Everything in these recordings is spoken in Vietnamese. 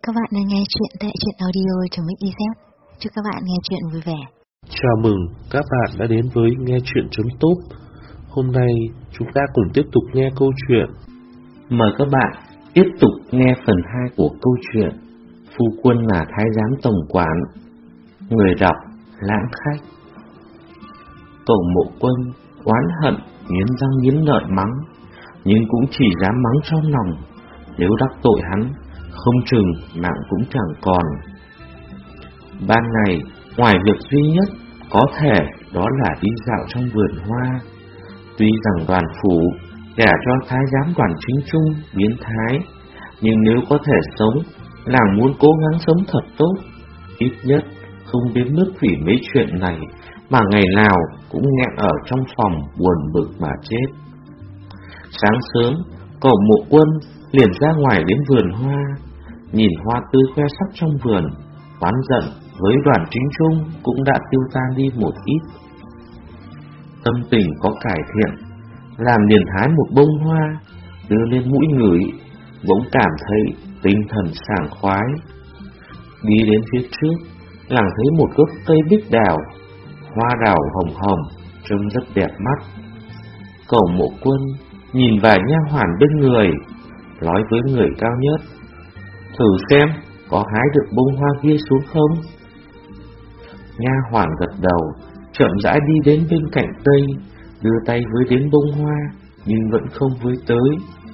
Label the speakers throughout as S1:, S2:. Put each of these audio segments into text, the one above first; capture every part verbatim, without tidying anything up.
S1: Các bạn đang nghe chuyện tại truyện audio.mixyz. Chúc các bạn nghe chuyện vui vẻ.
S2: Chào mừng các bạn đã đến với nghe chuyện.top. Hôm nay chúng ta cùng tiếp tục nghe câu chuyện.
S3: Mời các bạn tiếp tục nghe phần hai của câu chuyện Phu Quân là Thái Giám Tổng Quản. Người đọc Lãng Khách. Cẩu Mộ Quân oán hận, nghiến răng nghiến lợi mắng, nhưng cũng chỉ dám mắng trong lòng. Nếu đắc tội hắn, không chừng mạng cũng chẳng còn. Ban ngày, ngoài việc duy nhất có thể đó là đi dạo trong vườn hoa. Tuy rằng Đoàn phủ gả cho Thái Giám Đoàn Chính Trung biến thái, nhưng nếu có thể sống, nàng muốn cố gắng sống thật tốt, ít nhất không đến mức vì mấy chuyện này mà ngày nào cũng nghẹn ở trong phòng buồn bực mà chết. Sáng sớm, Cẩu Mộ Quân liền ra ngoài đến vườn hoa, nhìn hoa tươi khoe sắc trong vườn, oán giận với Đoàn Chính Trung cũng đã tiêu tan đi một ít. Tâm tình có cải thiện, làm liền hái một bông hoa, đưa lên mũi ngửi, bỗng cảm thấy tinh thần sảng khoái. Đi đến phía trước, làng thấy một gốc cây bích đào, hoa đào hồng hồng, trông rất đẹp mắt. Cẩu Mộ Quân nhìn vài nha hoàn bên người, nói với người cao nhất: "Thử xem có hái được bông hoa kia xuống không?" Nha hoàn gật đầu, chậm rãi đi đến bên cạnh cây, đưa tay với đến bông hoa, nhưng vẫn không với tới.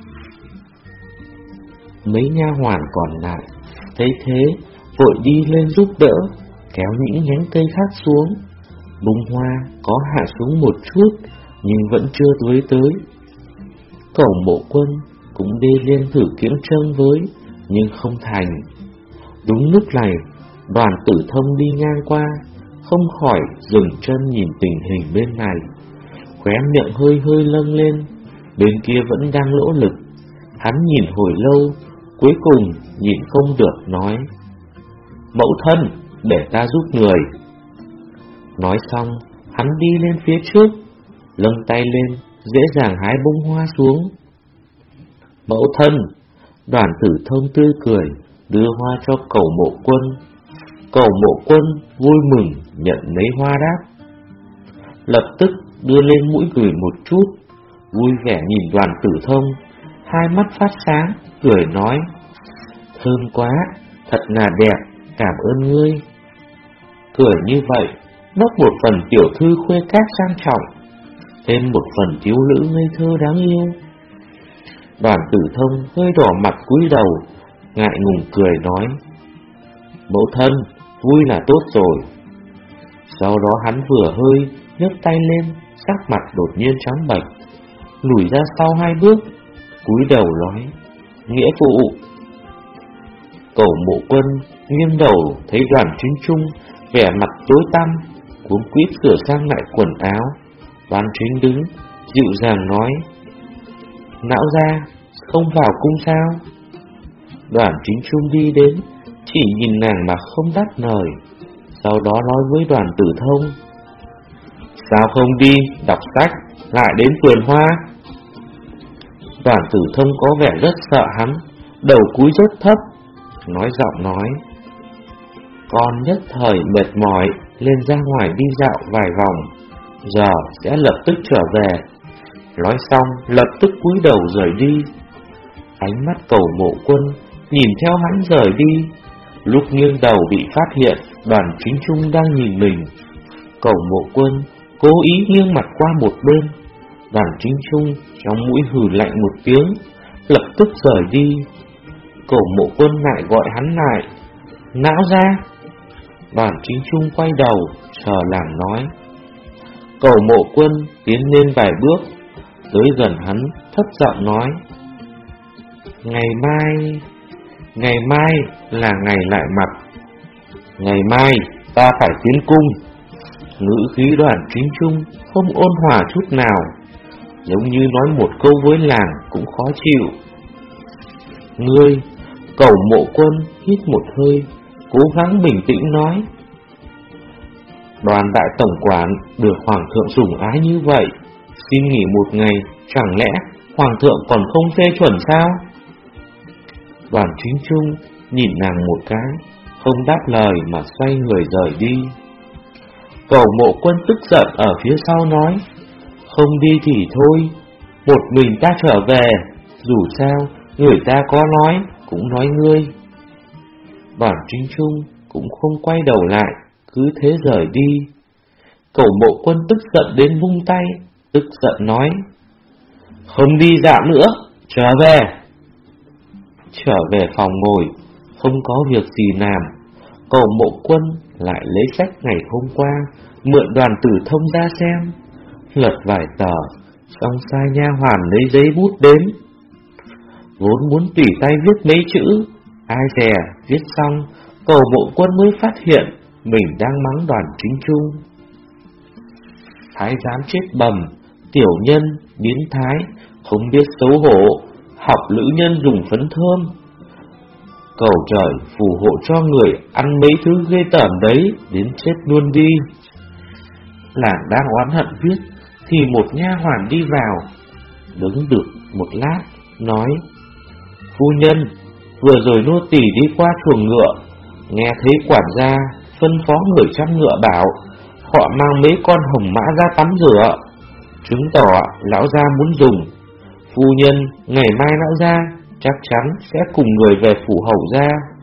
S3: Mấy nha hoàn còn lại thấy thế, vội đi lên giúp đỡ, kéo những nhánh cây khác xuống. Bông hoa có hạ xuống một chút, nhưng vẫn chưa với tới. Cẩu Mộ Quân cũng đi lên thử kiếm chân với, nhưng không thành. Đúng lúc này, Đoàn Tử Thông đi ngang qua, không khỏi dừng chân nhìn tình hình bên này, khóe miệng hơi hơi lâng lên. Bên kia vẫn đang lỗ lực. Hắn nhìn hồi lâu, cuối cùng nhìn không được nói: "Mẫu thân, để ta giúp người." Nói xong, hắn đi lên phía trước, lâng tay lên, dễ dàng hái bông hoa xuống. "Mẫu thân." Đoàn Tử Thông tươi cười, đưa hoa cho Cẩu Mộ Quân. Cẩu Mộ Quân vui mừng nhận lấy hoa đáp, lập tức đưa lên mũi gửi một chút, vui vẻ nhìn Đoàn Tử Thông, hai mắt phát sáng, cười nói: "Thơm quá, thật là đẹp, cảm ơn ngươi." Cười như vậy, mất một phần tiểu thư khuê các sang trọng, thêm một phần thiếu nữ ngây thơ đáng yêu. Đoàn Tử Thông hơi đỏ mặt cúi đầu, ngại ngùng cười nói: "Mẫu thân, vui là tốt rồi." Sau đó hắn vừa hơi nhấc tay lên, sắc mặt đột nhiên trắng bệch, lùi ra sau hai bước, cúi đầu nói: "Nghĩa phụ." Cẩu Mộ Quân nghiêng đầu thấy Đoàn Chính Trung vẻ mặt tối tăm, cuống quýt sửa sang lại quần áo. Đoàn Chính đứng dịu dàng nói: "Lão gia, không vào cung sao?" Đoàn Chính Trung đi đến, chỉ nhìn nàng mà không đáp lời, sau đó nói với Đoàn Tử Thông: "Sao không đi đọc sách, lại đến vườn hoa?" Đoàn Tử Thông có vẻ rất sợ hắn, đầu cúi rất thấp, nói giọng nói: "Con nhất thời mệt mỏi, lên ra ngoài đi dạo vài vòng, giờ sẽ lập tức trở về." Nói xong lập tức cúi đầu rời đi. Ánh mắt Cẩu Mộ Quân nhìn theo hắn rời đi, lúc nghiêng đầu bị phát hiện Đoàn Chính Trung đang nhìn mình. Cẩu Mộ Quân cố ý nghiêng mặt qua một bên. Đoàn Chính Trung trong mũi hừ lạnh một tiếng, lập tức rời đi. Cẩu Mộ Quân lại gọi hắn lại: "Lão gia." Đoàn Chính Trung quay đầu sờ làng nói. Cẩu Mộ Quân tiến lên vài bước, tới gần hắn thấp giọng nói: Ngày mai, ngày mai là ngày lại mặt. Ngày mai ta phải tiến cung." Ngữ khí Đoàn Chính Trung không ôn hòa chút nào, giống như nói một câu với làng cũng khó chịu. "Ngươi." Cẩu Mộ Quân hít một hơi, cố gắng bình tĩnh nói: "Đoàn đại tổng quản được hoàng thượng sủng ái như vậy, xin nghỉ một ngày, chẳng lẽ hoàng thượng còn không phê chuẩn sao?" Đoàn Chính Trung nhìn nàng một cái, không đáp lời mà xoay người rời đi. Cẩu Mộ Quân tức giận ở phía sau nói, không đi thì thôi, một mình ta trở về, dù sao người ta có nói cũng nói ngươi. Đoàn Chính Trung cũng không quay đầu lại, cứ thế rời đi. Cẩu Mộ Quân tức giận đến vung tay, tức giận nói, không đi dạo nữa, trở về. Trở về phòng ngồi, không có việc gì làm, Cẩu Mộ Quân lại lấy sách ngày hôm qua mượn Đoàn Tử Thông ra xem, lật vài tờ, xong sai nha hoàn lấy giấy bút đến. Vốn muốn tùy tay viết mấy chữ, ai dè viết xong, Cẩu Mộ Quân mới phát hiện mình đang mắng Đoàn Chính Trung. Thái giám chết bầm, tiểu nhân, biến thái, không biết xấu hổ, học nữ nhân dùng phấn thơm. Cầu trời phù hộ cho người ăn mấy thứ ghê tởm đấy, đến chết luôn đi. Làng đang oán hận viết, thì một nha hoàn đi vào, đứng được một lát, nói, phu nhân, vừa rồi nô tỳ đi qua chuồng ngựa, nghe thấy quản gia phân phó người chăm ngựa bảo, họ mang mấy con hồng mã ra tắm rửa, chứng tỏ lão gia muốn dùng. Phu nhân, ngày mai lão gia chắc chắn sẽ cùng người về phủ hầu gia.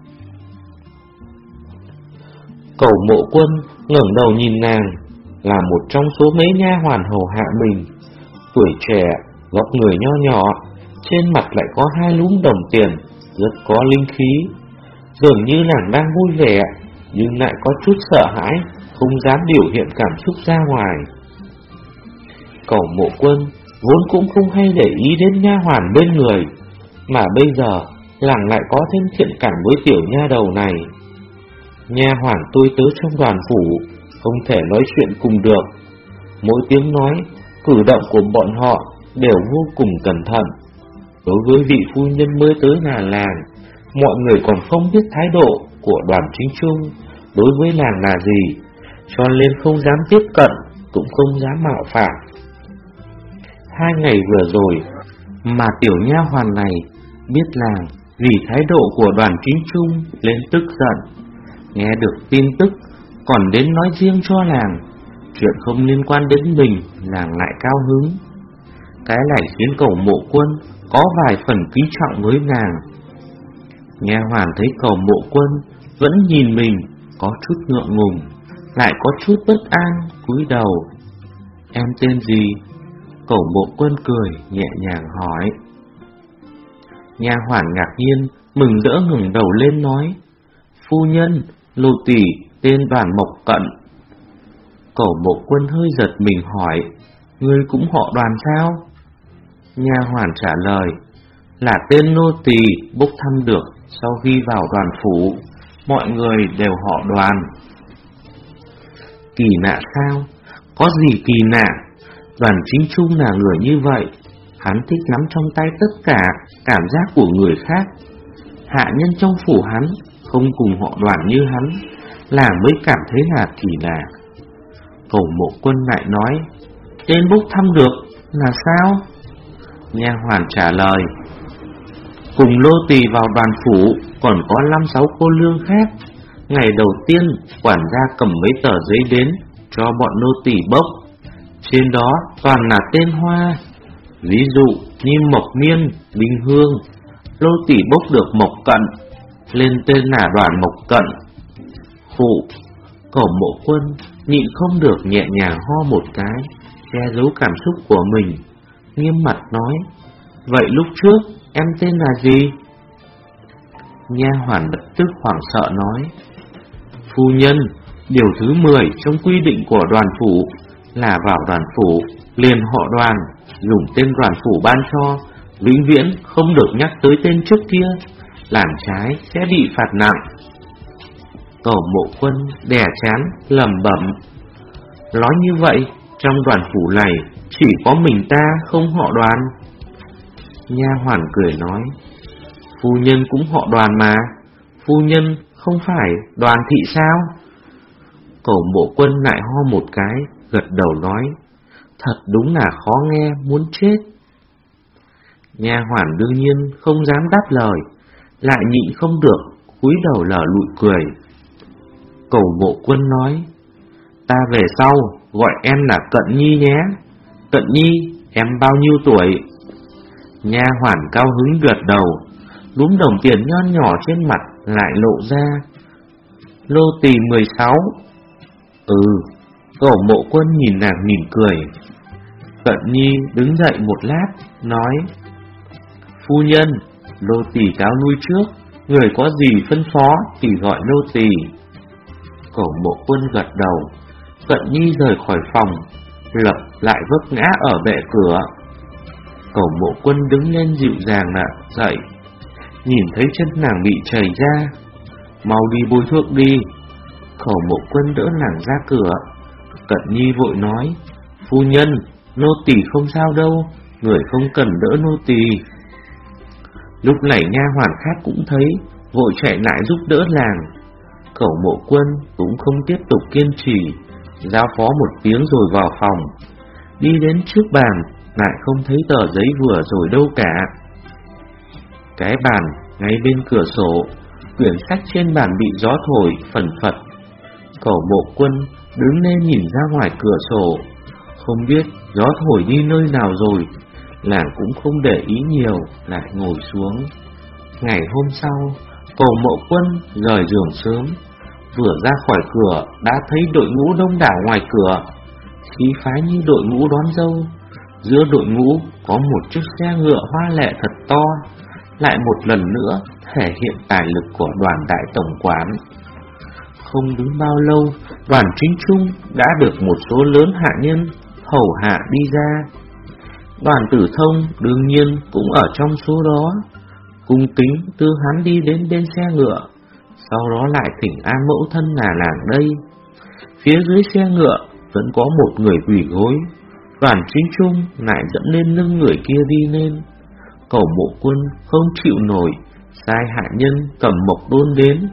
S3: Cẩu Mộ Quân ngẩng đầu nhìn nàng, là một trong số mấy nha hoàn hầu hạ mình, tuổi trẻ, góc người nho nhỏ, trên mặt lại có hai lúm đồng tiền, rất có linh khí. Dường như nàng đang vui vẻ, nhưng lại có chút sợ hãi, không dám biểu hiện cảm xúc ra ngoài. Cẩu Mộ Quân vốn cũng không hay để ý đến nha hoàn bên người, mà bây giờ làng lại có thêm thiện cảm với tiểu nha đầu này. Nha hoàn tôi tớ trong đoàn phủ không thể nói chuyện cùng được, mỗi tiếng nói, cử động của bọn họ đều vô cùng cẩn thận. Đối với vị phu nhân mới tới nhà làng, mọi người còn không biết thái độ của Đoàn Chính Trung đối với làng là gì, cho nên không dám tiếp cận, cũng không dám mạo phạm. Hai ngày vừa rồi mà tiểu nha hoàn này biết làng vì thái độ của Đoàn Chính Trung lên tức giận, nghe được tin tức còn đến nói riêng cho làng, chuyện không liên quan đến mình làng lại cao hứng. Cái này khiến Cẩu Mộ Quân có vài phần quý trọng với nàng. Nha hoàn thấy Cẩu Mộ Quân vẫn nhìn mình, có chút ngượng ngùng, lại có chút bất an, cúi đầu. Em tên gì? Cẩu Mộ Quân cười nhẹ nhàng hỏi. Nha hoàn ngạc nhiên, mừng rỡ ngẩng đầu lên nói, phu nhân, nô tỳ tên Đoàn Mộc Cận. Cẩu Mộ Quân hơi giật mình hỏi, ngươi cũng họ Đoàn sao? Nha hoàn trả lời, là tên nô tỳ bốc thăm được sau khi vào đoàn phủ, mọi người đều họ Đoàn. Kỳ lạ sao? Có gì kỳ lạ? Đoàn Chính Trung là người như vậy, hắn thích nắm trong tay tất cả cảm giác của người khác. Hạ nhân trong phủ hắn không cùng họ Đoàn như hắn, là mới cảm thấy là kỳ lạ. Cẩu Mộ Quân lại nói, tên bốc thăm được là sao? Nha hoàn trả lời, cùng lô tỳ vào đoàn phủ còn có năm sáu cô lương khác. Ngày đầu tiên quản gia cầm mấy tờ giấy đến cho bọn nô tỳ bốc, trên đó toàn là tên hoa, ví dụ như Mộc Miên, Bình Hương. Lô tỳ bốc được Mộc Cận, lên tên là Đoàn Mộc Cận. Phụ. Cẩu Mộ Quân nhịn không được nhẹ nhàng ho một cái, che giấu cảm xúc của mình, nghiêm mặt nói, vậy lúc trước em tên là gì? Nha hoàn lập tức hoảng sợ nói, phu nhân, điều thứ mười trong quy định của đoàn phủ là vào đoàn phủ liền họ Đoàn, dùng tên đoàn phủ ban cho, vĩnh viễn không được nhắc tới tên trước kia, làm trái sẽ bị phạt nặng. Cẩu Mộ Quân đè chán lẩm bẩm, nói như vậy trong đoàn phủ này chỉ có mình ta không họ Đoàn. Nha hoàn cười nói, phu nhân cũng họ Đoàn mà, phu nhân không phải Đoàn thị sao? Cẩu Mộ Quân lại ho một cái, gật đầu nói, thật đúng là khó nghe muốn chết. Nha hoàn đương nhiên không dám đáp lời, lại nhịn không được, cúi đầu lở lụi cười. Cẩu Mộ Quân nói: Ta về sau gọi em là Cận Nhi nhé. Cận Nhi, em bao nhiêu tuổi? Nha hoàn cao hứng gật đầu, đúm đồng tiền nhon nhỏ trên mặt lại lộ ra. Lô tỳ mười sáu. Ừ. Cẩu Mộ Quân nhìn nàng mỉm cười. Cận Nhi đứng dậy một lát, nói: Phu nhân, lô tỳ cáo lui trước, người có gì phân phó thì gọi lô tỳ. Cẩu Mộ Quân gật đầu. Cận Nhi rời khỏi phòng, lập lại vấp ngã ở bệ cửa. Cẩu Mộ Quân đứng lên dịu dàng nạ dậy, nhìn thấy chân nàng bị chảy ra. Mau đi bôi thuốc đi. Cẩu Mộ Quân đỡ nàng ra cửa. Cận Nhi vội nói: Phu nhân, nô tỳ không sao đâu, người không cần đỡ nô tỳ. Lúc này nha hoàn khác cũng thấy, vội chạy lại giúp đỡ nàng. Cẩu Mộ Quân cũng không tiếp tục kiên trì, giao phó một tiếng rồi vào phòng. Đi đến trước bàn, lại không thấy tờ giấy vừa rồi đâu cả. Cái bàn ngay bên cửa sổ, quyển sách trên bàn bị gió thổi phần phật. Cẩu Mộ Quân đứng lên nhìn ra ngoài cửa sổ, không biết gió thổi đi nơi nào rồi. Nàng cũng không để ý nhiều, lại ngồi xuống. Ngày hôm sau, Cẩu Mộ Quân rời giường sớm, vừa ra khỏi cửa đã thấy đội ngũ đông đảo ngoài cửa, khí phái như đội ngũ đón dâu. Giữa đội ngũ có một chiếc xe ngựa hoa lệ thật to, lại một lần nữa thể hiện tài lực của Đoàn đại tổng quản. Không đứng bao lâu, Đoàn Chính Trung đã được một số lớn hạ nhân hầu hạ đi ra. Đoàn Tử Thông đương nhiên cũng ở trong số đó, cung kính đưa hắn đi đến bên xe ngựa, sau đó lại thỉnh an mẫu thân là làng đây. Phía dưới xe ngựa vẫn có một người quỳ gối. Đoàn Chính Trung lại dẫn lên lưng người kia đi lên. Cẩu Mộ Quân không chịu nổi, sai hạ nhân cầm mộc đôn đến.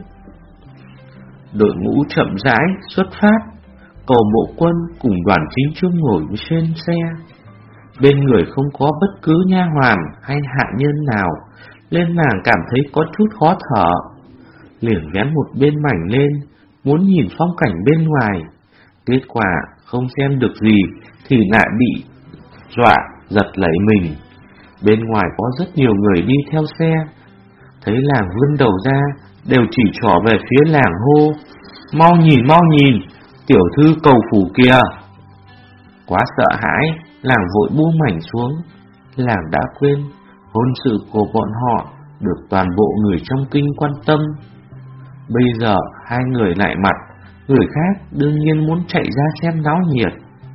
S3: Đội ngũ chậm rãi xuất phát. Cẩu Mộ Quân cùng Đoàn Chính Trung ngồi trên xe. Bên người không có bất cứ nha hoàn hay hạ nhân nào, nên nàng cảm thấy có chút khó thở. Liền ghé một bên mảnh lên, muốn nhìn phong cảnh bên ngoài. Kết quả không xem được gì thì lại bị dọa giật lấy mình. Bên ngoài có rất nhiều người đi theo xe, thấy làng vươn đầu ra, đều chỉ trỏ về phía làng hô: Mau nhìn, mau nhìn, tiểu thư cầu phủ kìa. Quá sợ hãi, làng vội buông mảnh xuống. Làng đã quên hôn sự của bọn họ được toàn bộ người trong kinh quan tâm. Bây giờ hai người lại mặt, người khác đương nhiên muốn chạy ra xem náo nhiệt.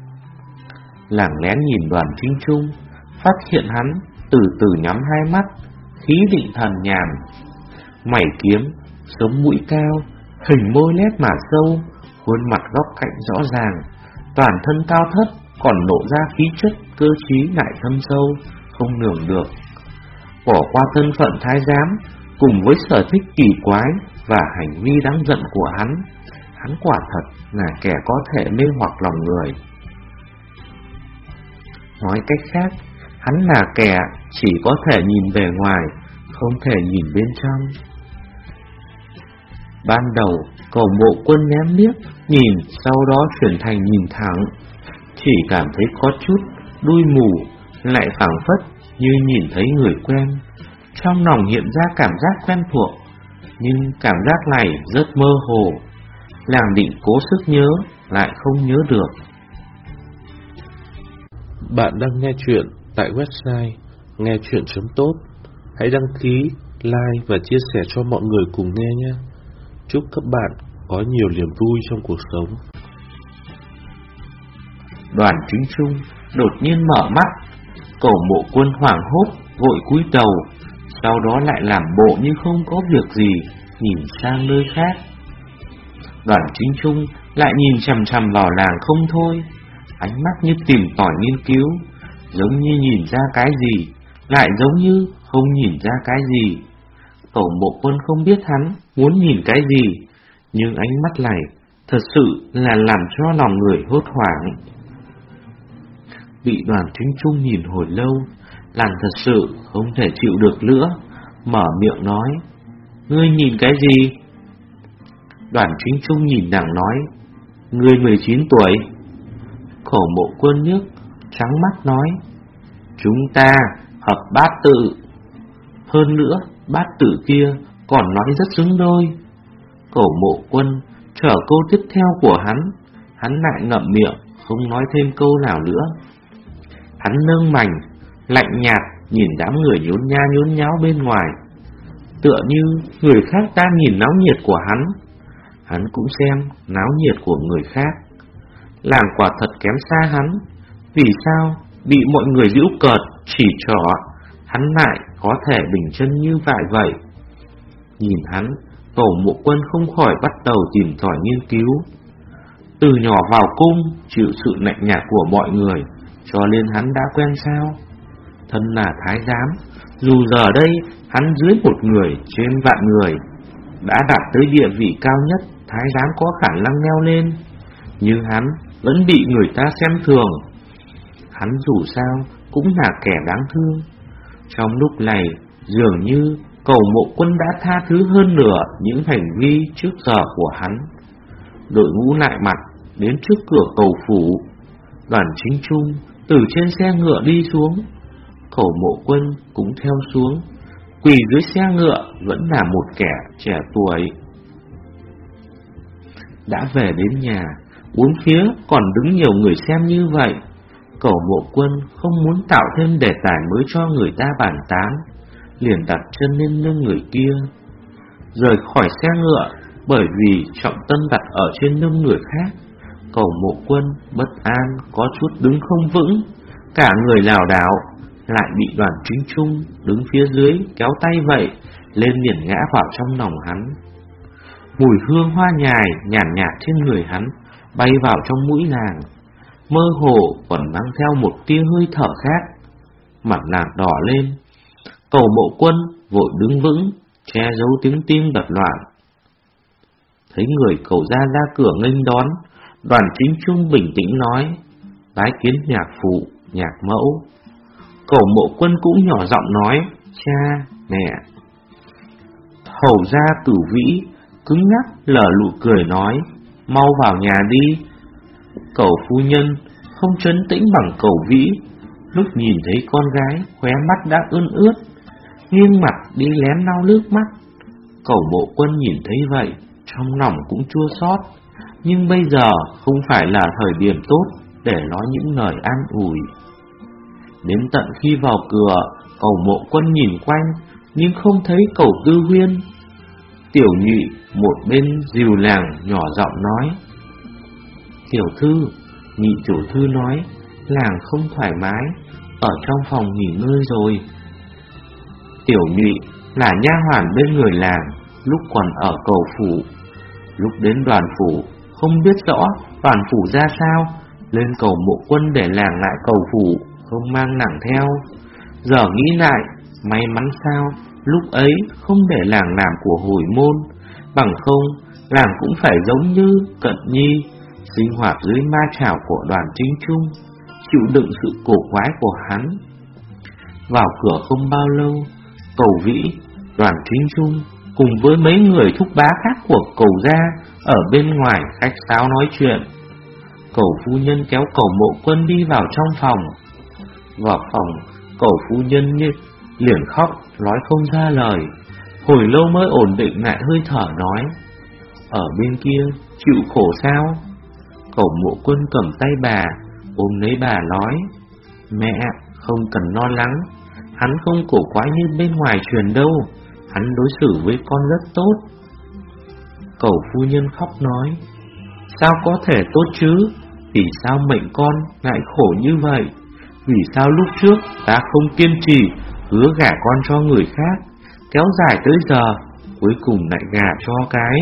S3: Làng lén nhìn Đoàn Chính Trung, phát hiện hắn từ từ nhắm hai mắt, khí định thần nhàn. Mày kiếm, sống mũi cao, hình môi nét mà sâu, khuôn mặt góc cạnh rõ ràng, toàn thân cao thấp, còn lộ ra khí chất cơ trí lại thâm sâu, không lường được. Bỏ qua thân phận thái giám, cùng với sở thích kỳ quái và hành vi đáng giận của hắn, hắn quả thật là kẻ có thể mê hoặc lòng người. Nói cách khác, hắn là kẻ chỉ có thể nhìn về ngoài, không thể nhìn bên trong. Ban đầu, Cẩu Mộ Quân ném liếc nhìn, sau đó chuyển thành nhìn thẳng, chỉ cảm thấy có chút đuôi mù, lại phảng phất như nhìn thấy người quen. Trong lòng hiện ra cảm giác quen thuộc, nhưng cảm giác này rất mơ hồ. Làng định cố sức nhớ, lại không nhớ được.
S2: Bạn đang nghe chuyện tại website nghe chuyện chấm tốt. Hãy đăng ký, like và chia sẻ cho mọi người cùng nghe nhé. Chúc các bạn có nhiều niềm vui trong cuộc sống.
S3: Đoàn Chính Trung đột nhiên mở mắt. Cẩu Mộ Quân hoảng hốt, vội cúi đầu, sau đó lại làm bộ như không có việc gì, nhìn sang nơi khác. Đoàn Chính Trung lại nhìn chằm chằm vào làng không thôi, ánh mắt như tìm tòi nghiên cứu, giống như nhìn ra cái gì, lại giống như không nhìn ra cái gì. Cẩu Mộ Quân không biết hắn muốn nhìn cái gì, nhưng ánh mắt này thật sự là làm cho lòng người hốt hoảng. Bị Đoàn Chính Trung nhìn hồi lâu, làng thật sự không thể chịu được nữa, mở miệng nói: ngươi nhìn cái gì? Đoàn Chính Trung nhìn nàng nói, ngươi mười chín tuổi. Cổ Mộ Quân nhức trắng mắt nói, chúng ta hợp bát tự. Hơn nữa, bát tự kia còn nói rất xứng đôi. Cổ Mộ Quân trở câu tiếp theo của hắn, hắn lại ngậm miệng, không nói thêm câu nào nữa. Hắn nâng mảnh, lạnh nhạt nhìn đám người nhốn nha nhốn nháo bên ngoài, tựa như người khác đang nhìn náo nhiệt của hắn, hắn cũng xem náo nhiệt của người khác. Làng quả thật kém xa hắn, vì sao bị mọi người giễu cợt chỉ trỏ, hắn lại có thể bình chân như vậy vậy. Nhìn hắn, Cổ Mộ Quân không khỏi bắt đầu tìm tòi nghiên cứu. Từ nhỏ vào cung, chịu sự lạnh nhạt của mọi người, cho nên hắn đã quen sao? Thân là thái giám, dù giờ đây hắn dưới một người trên vạn người, đã đạt tới địa vị cao nhất thái giám có khả năng leo lên, nhưng hắn vẫn bị người ta xem thường. Hắn dù sao cũng là kẻ đáng thương. Trong lúc này, dường như Cổ Mộ Quân đã tha thứ hơn nửa những hành vi trước giờ của hắn. Đội ngũ lại mặt đến trước cửa cầu phủ. Đoàn Chính Trung từ trên xe ngựa đi xuống, Cổ Mộ Quân cũng theo xuống. Quỳ dưới xe ngựa vẫn là một kẻ trẻ tuổi. Đã về đến nhà, bốn phía còn đứng nhiều người xem như vậy. Cổ Mộ Quân không muốn tạo thêm đề tài mới cho người ta bàn tán, liền đặt chân lên lưng người kia, rời khỏi xe ngựa. Bởi vì trọng tâm đặt ở trên lưng người khác, Cổ Mộ Quân bất an, có chút đứng không vững, cả người lảo đảo, lại bị Đoàn Chính Trung đứng phía dưới kéo tay vậy, lên liền ngã vào trong lòng hắn. Mùi hương hoa nhài nhàn nhạt, nhạt trên người hắn bay vào trong mũi nàng, mơ hồ còn mang theo một tia hơi thở khác. Mặt nàng đỏ lên. Cổ Mộ Quân vội đứng vững, che giấu tiếng tim đập loạn. Thấy người cậu ra ra cửa nghênh đón, Đoàn Chính Trung bình tĩnh nói, bái kiến nhạc phụ, nhạc mẫu. Cổ Mộ Quân cũng nhỏ giọng nói, cha, mẹ. Hầu gia Cửu Vĩ cứng nhắc lở lụ cười nói, mau vào nhà đi. Cẩu phu nhân không trấn tĩnh bằng Cẩu Vĩ, lúc nhìn thấy con gái khóe mắt đã ươn ướt, nghiêng mặt đi lén lau nước mắt. Cổ Mộ Quân nhìn thấy vậy, trong lòng cũng chua xót, nhưng bây giờ không phải là thời điểm tốt để nói những lời an ủi. Đến tận khi vào cửa, Cổ Mộ Quân nhìn quanh nhưng không thấy Cổ Tư Huyên. Tiểu Nhụy một bên dìu làng nhỏ giọng nói, tiểu thư, Nhị tiểu thư nói làng không thoải mái, ở trong phòng nghỉ ngơi rồi. Tiểu Nhụy là nha hoàn bên người làng, lúc còn ở cầu phủ. Lúc đến đoàn phủ, không biết rõ đoàn phủ ra sao, lên Cầu Mộ Quân để làng lại cầu phủ, không mang nàng theo. Giờ nghĩ lại, may mắn sao lúc ấy không để làng làm của hồi môn, bằng không làng cũng phải giống như Cận Nhi, sinh hoạt dưới ma chảo của Đoàn Chính Trung, chịu đựng sự cổ quái của hắn. Vào cửa không bao lâu, Cẩu Vĩ, Đoàn Chính Trung cùng với mấy người thúc bá khác của Cẩu gia ở bên ngoài khách sáo nói chuyện. Cẩu phu nhân kéo Cẩu Mộ Quân đi vào trong phòng. Vào phòng, Cẩu phu nhân như liền khóc, nói không ra lời. Hồi lâu mới ổn định lại hơi thở nói, ở bên kia chịu khổ sao? Cẩu Mộ Quân cầm tay bà, ôm lấy bà nói, mẹ không cần lo lắng, hắn không cổ quái như bên ngoài truyền đâu, hắn đối xử với con rất tốt. Cẩu phu nhân khóc nói, sao có thể tốt chứ? Vì sao mệnh con lại khổ như vậy? Vì sao lúc trước ta không kiên trì hứa gả con cho người khác, kéo dài tới giờ, cuối cùng lại gả cho cái?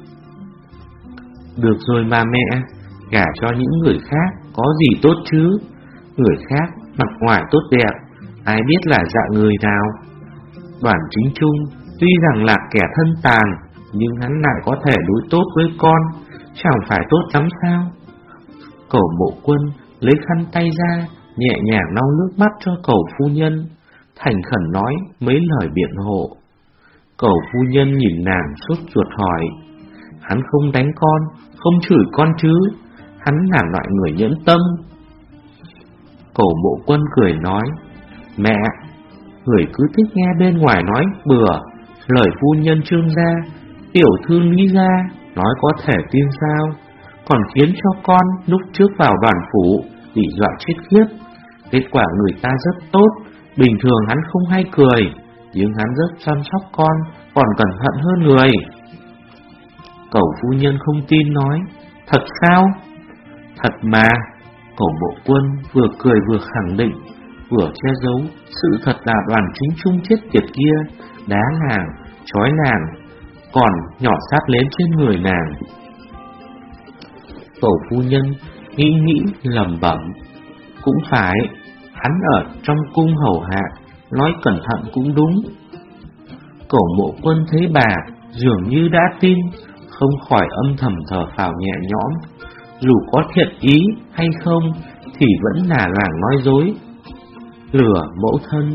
S3: Được rồi mà mẹ, gả cho những người khác có gì tốt chứ? Người khác mặt ngoài tốt đẹp, ai biết là dạng người nào? Đoàn Chính Trung tuy rằng là kẻ thân tàn, nhưng hắn lại có thể đối tốt với con, chẳng phải tốt lắm sao? Cẩu Mộ Quân lấy khăn tay ra, nhẹ nhàng lau nước mắt cho Cẩu phu nhân, thành khẩn nói mấy lời biện hộ. Cẩu phu nhân nhìn nàng sốt ruột hỏi: Hắn không đánh con, không chửi con chứ? Hắn là loại người nhẫn tâm. Cẩu Mộ Quân cười nói: Mẹ, người cứ thích nghe bên ngoài nói bừa. Lời phu nhân Trương gia, tiểu thư Lý gia nói có thể tin sao? Còn khiến cho con lúc trước vào đoàn phủ bị dọa chết khiếp. Kết quả người ta rất tốt, bình thường hắn không hay cười, nhưng hắn rất chăm sóc con, còn cẩn thận hơn người. Cẩu phu nhân không tin nói: Thật sao? Thật mà. Cẩu Mộ Quân vừa cười vừa khẳng định, vừa che giấu sự thật là Đoàn Chính Trung chết tiệt kia đá nàng, trói nàng, còn nhỏ sát lên trên người nàng. Cẩu phu nhân nghĩ nghĩ lẩm bẩm: Cũng phải, hắn ở trong cung hầu hạ, nói cẩn thận cũng đúng. Cẩu Mộ Quân thấy bà dường như đã tin, không khỏi âm thầm thở phào nhẹ nhõm. Dù có thiện ý hay không thì vẫn là làng nói dối, lừa mẫu thân.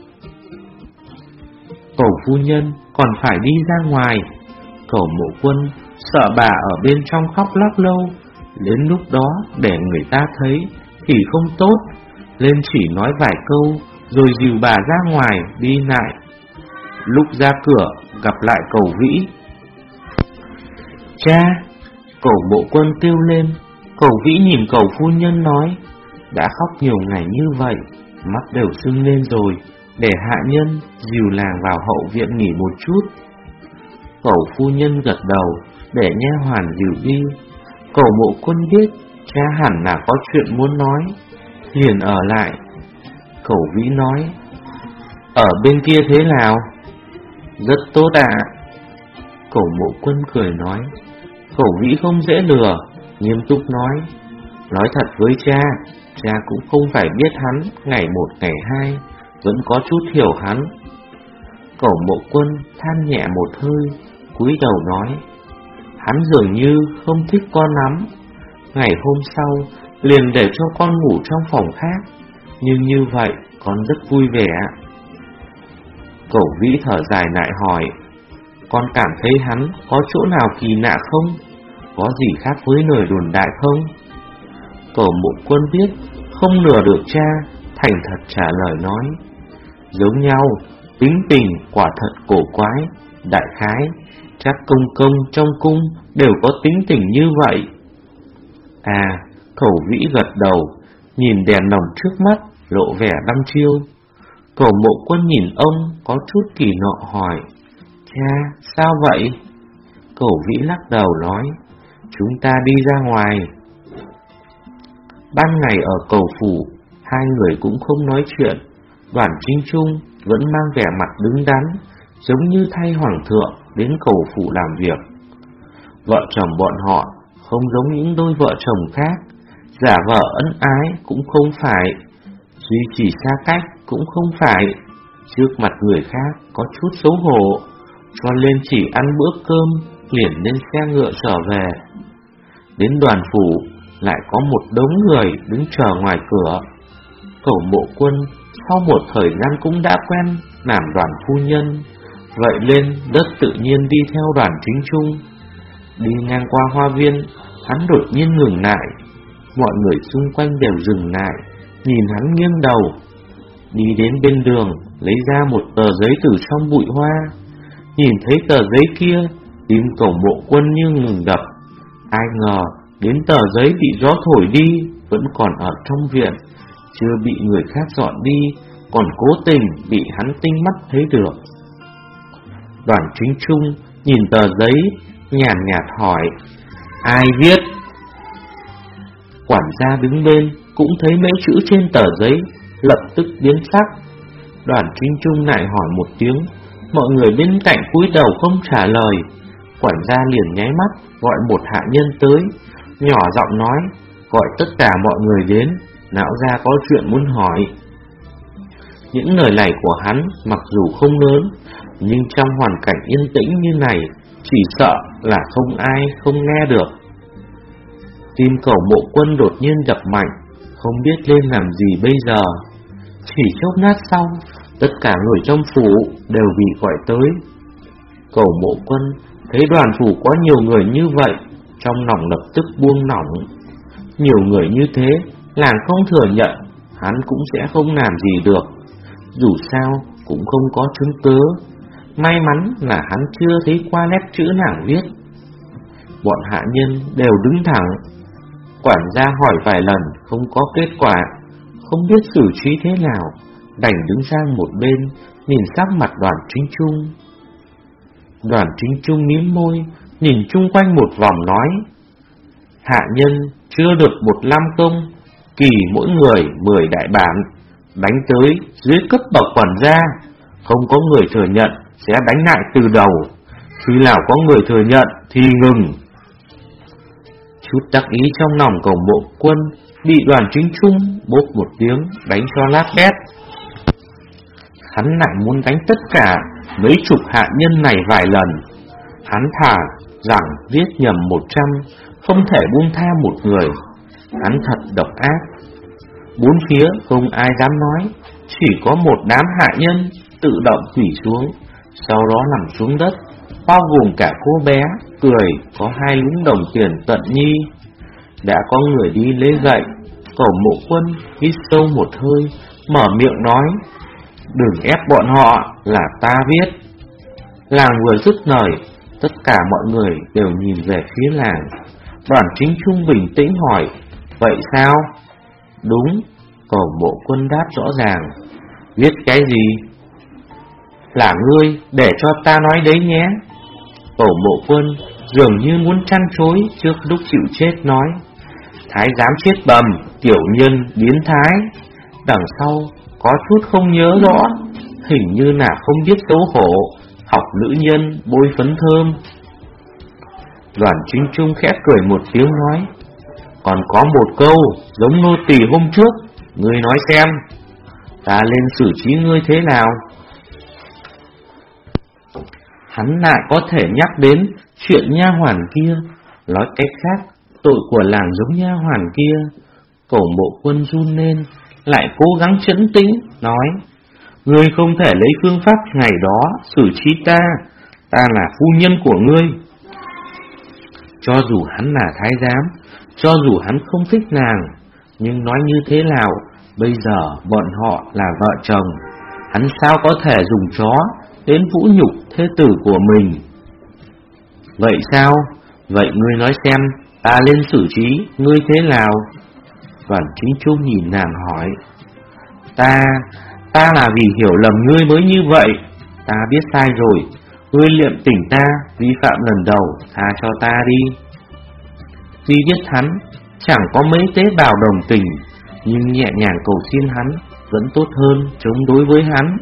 S3: Cẩu phu nhân còn phải đi ra ngoài. Cẩu Mộ Quân sợ bà ở bên trong khóc lóc lâu, đến lúc đó để người ta thấy thì không tốt, nên chỉ nói vài câu rồi dìu bà ra ngoài đi lại. Lúc ra cửa gặp lại Cẩu Vĩ. Cha! Cẩu Mộ Quân kêu lên. Cẩu Vĩ nhìn Cẩu phu nhân nói: Đã khóc nhiều ngày như vậy, mắt đều sưng lên rồi, để hạ nhân dìu làng vào hậu viện nghỉ một chút. Cẩu phu nhân gật đầu, để nha hoàn dìu đi. Cẩu Mộ Quân biết cha hẳn là có chuyện muốn nói, liền ở lại. Cẩu Vĩ nói: Ở bên kia thế nào? Rất tốt ạ. Cẩu Mộ Quân cười nói. Cẩu Vĩ không dễ lừa, nghiêm túc nói: Nói thật với cha, cha cũng không phải biết hắn ngày một ngày hai, vẫn có chút hiểu hắn. Cẩu Mộ Quân than nhẹ một hơi, cúi đầu nói: Hắn dường như không thích con lắm. Ngày hôm sau liền để cho con ngủ trong phòng khác, nhưng như vậy con rất vui vẻ. Cẩu Vĩ thở dài lại hỏi: Con cảm thấy hắn có chỗ nào kỳ lạ không? Có gì khác với lời đồn đại không? Cẩu Mộ Quân biết không lừa được cha, thành thật trả lời nói: Giống nhau, tính tình quả thật cổ quái. Đại khái chắc công công trong cung đều có tính tình như vậy. À, Cẩu Vĩ gật đầu, nhìn đèn lồng trước mắt lộ vẻ đăm chiêu. Cẩu Mộ Quân nhìn ông có chút kỳ nọ hỏi: Cha, sao vậy? Cẩu Vĩ lắc đầu nói: Chúng ta đi ra ngoài. Ban ngày ở Cẩu phủ, hai người cũng không nói chuyện. Đoàn Chính Trung vẫn mang vẻ mặt đứng đắn, giống như thay hoàng thượng đến Cẩu phủ làm việc. Vợ chồng bọn họ không giống những đôi vợ chồng khác, giả vờ ân ái cũng không phải, duy trì xa cách cũng không phải, trước mặt người khác có chút xấu hổ, cho nên chỉ ăn bữa cơm liền lên xe ngựa trở về. Đến đoàn phủ lại có một đống người đứng chờ ngoài cửa. Cẩu Mộ Quân sau một thời gian cũng đã quen làm đoàn phu nhân, vậy nên rất tự nhiên đi theo Đoàn Chính Trung. Đi ngang qua hoa viên, hắn đột nhiên ngừng lại. Mọi người xung quanh đều dừng lại, nhìn hắn nghiêng đầu. Đi đến bên đường, lấy ra một tờ giấy từ trong bụi hoa. Nhìn thấy tờ giấy kia, tim Cẩu Mộ Quân như ngừng đập. Ai ngờ đến tờ giấy bị gió thổi đi, vẫn còn ở trong viện, chưa bị người khác dọn đi, còn cố tình bị hắn tinh mắt thấy được. Đoàn Chính Trung nhìn tờ giấy, nhàn nhạt hỏi: Ai viết? Quản gia đứng bên cũng thấy mấy chữ trên tờ giấy, lập tức biến sắc. Đoàn Chính Trung lại hỏi một tiếng, mọi người bên cạnh cúi đầu không trả lời. Quản gia liền nháy mắt gọi một hạ nhân tới, nhỏ giọng nói: Gọi tất cả mọi người đến, lão gia có chuyện muốn hỏi. Những lời này của hắn mặc dù không lớn, nhưng trong hoàn cảnh yên tĩnh như này, chỉ sợ là không ai không nghe được. Tim Cẩu Mộ Quân đột nhiên đập mạnh, không biết nên làm gì bây giờ. Chỉ chốc lát sau, tất cả người trong phủ đều bị gọi tới. Cẩu Mộ Quân thấy Đoàn phủ có nhiều người như vậy, trong lòng lập tức buông lỏng. Nhiều người như thế, làng không thừa nhận, hắn cũng sẽ không làm gì được. Dù sao cũng không có chứng cớ. May mắn là hắn chưa thấy qua nét chữ nàng viết. Bọn hạ nhân đều đứng thẳng. Quản gia hỏi vài lần không có kết quả, không biết xử trí thế nào, đành đứng sang một bên, nhìn sắc mặt Đoàn Chính Trung. Đoàn Chính Trung mím môi, nhìn chung quanh một vòng nói: hạ nhân chưa được một năm công, kỳ mỗi người mười đại bản, đánh tới dưới cấp bậc quản gia, không có người thừa nhận sẽ đánh lại từ đầu, khi nào có người thừa nhận thì ngừng. Chút đắc ý trong lòng Cẩu Mộ Quân bị Đoàn Chính Trung bốp một tiếng đánh cho lát bét. Hắn lại muốn đánh tất cả mấy chục hạ nhân này vài lần. Hắn thả rằng viết nhầm một trăm, không thể buông tha một người. Hắn thật độc ác. Bốn phía không ai dám nói, chỉ có một đám hạ nhân tự động quỳ xuống, sau đó nằm xuống đất, bao gồm cả cô bé cười có hai lúm đồng tiền tận nhi. Đã có người đi lấy gậy. Cẩu Mộ Quân hít sâu một hơi, mở miệng nói: đừng ép bọn họ, là ta viết. Làng vừa dứt lời, tất cả mọi người đều nhìn về phía làng. Đoàn Chính Trung bình tĩnh hỏi: vậy sao? Đúng, Cẩu Mộ Quân đáp rõ ràng. Viết cái gì? Là ngươi, để cho ta nói đấy nhé. Cẩu Mộ Quân dường như muốn chăn chối trước lúc chịu chết nói: thái giám chết bầm, tiểu nhân biến thái. Đằng sau có chút không nhớ rõ, hình như là không biết xấu hổ, học nữ nhân bôi phấn thơm. Đoàn Chính Trung khẽ cười một tiếng nói: còn có một câu giống nô tỳ hôm trước, ngươi nói xem, ta lên xử trí ngươi thế nào? Hắn lại có thể nhắc đến chuyện nha hoàn kia. Nói cách khác, tội của làng giống nha hoàn kia. Cẩu Mộ Quân run lên, lại cố gắng trấn tĩnh nói: ngươi không thể lấy phương pháp ngày đó xử trí ta, ta là phu nhân của ngươi. Cho dù hắn là thái giám, cho dù hắn không thích nàng, nhưng nói như thế nào, bây giờ bọn họ là vợ chồng. Hắn sao có thể dùng chó đến vũ nhục thê tử của mình? Vậy sao? Vậy ngươi nói xem, ta lên xử trí ngươi thế nào? Đoàn Chính Trung nhìn nàng hỏi: Ta, ta là vì hiểu lầm ngươi mới như vậy. Ta biết sai rồi, ngươi liệm tỉnh ta, vi phạm lần đầu, tha cho ta đi. Tuy biết hắn chẳng có mấy tế bào đồng tình, nhưng nhẹ nhàng cầu xin hắn vẫn tốt hơn chống đối với hắn.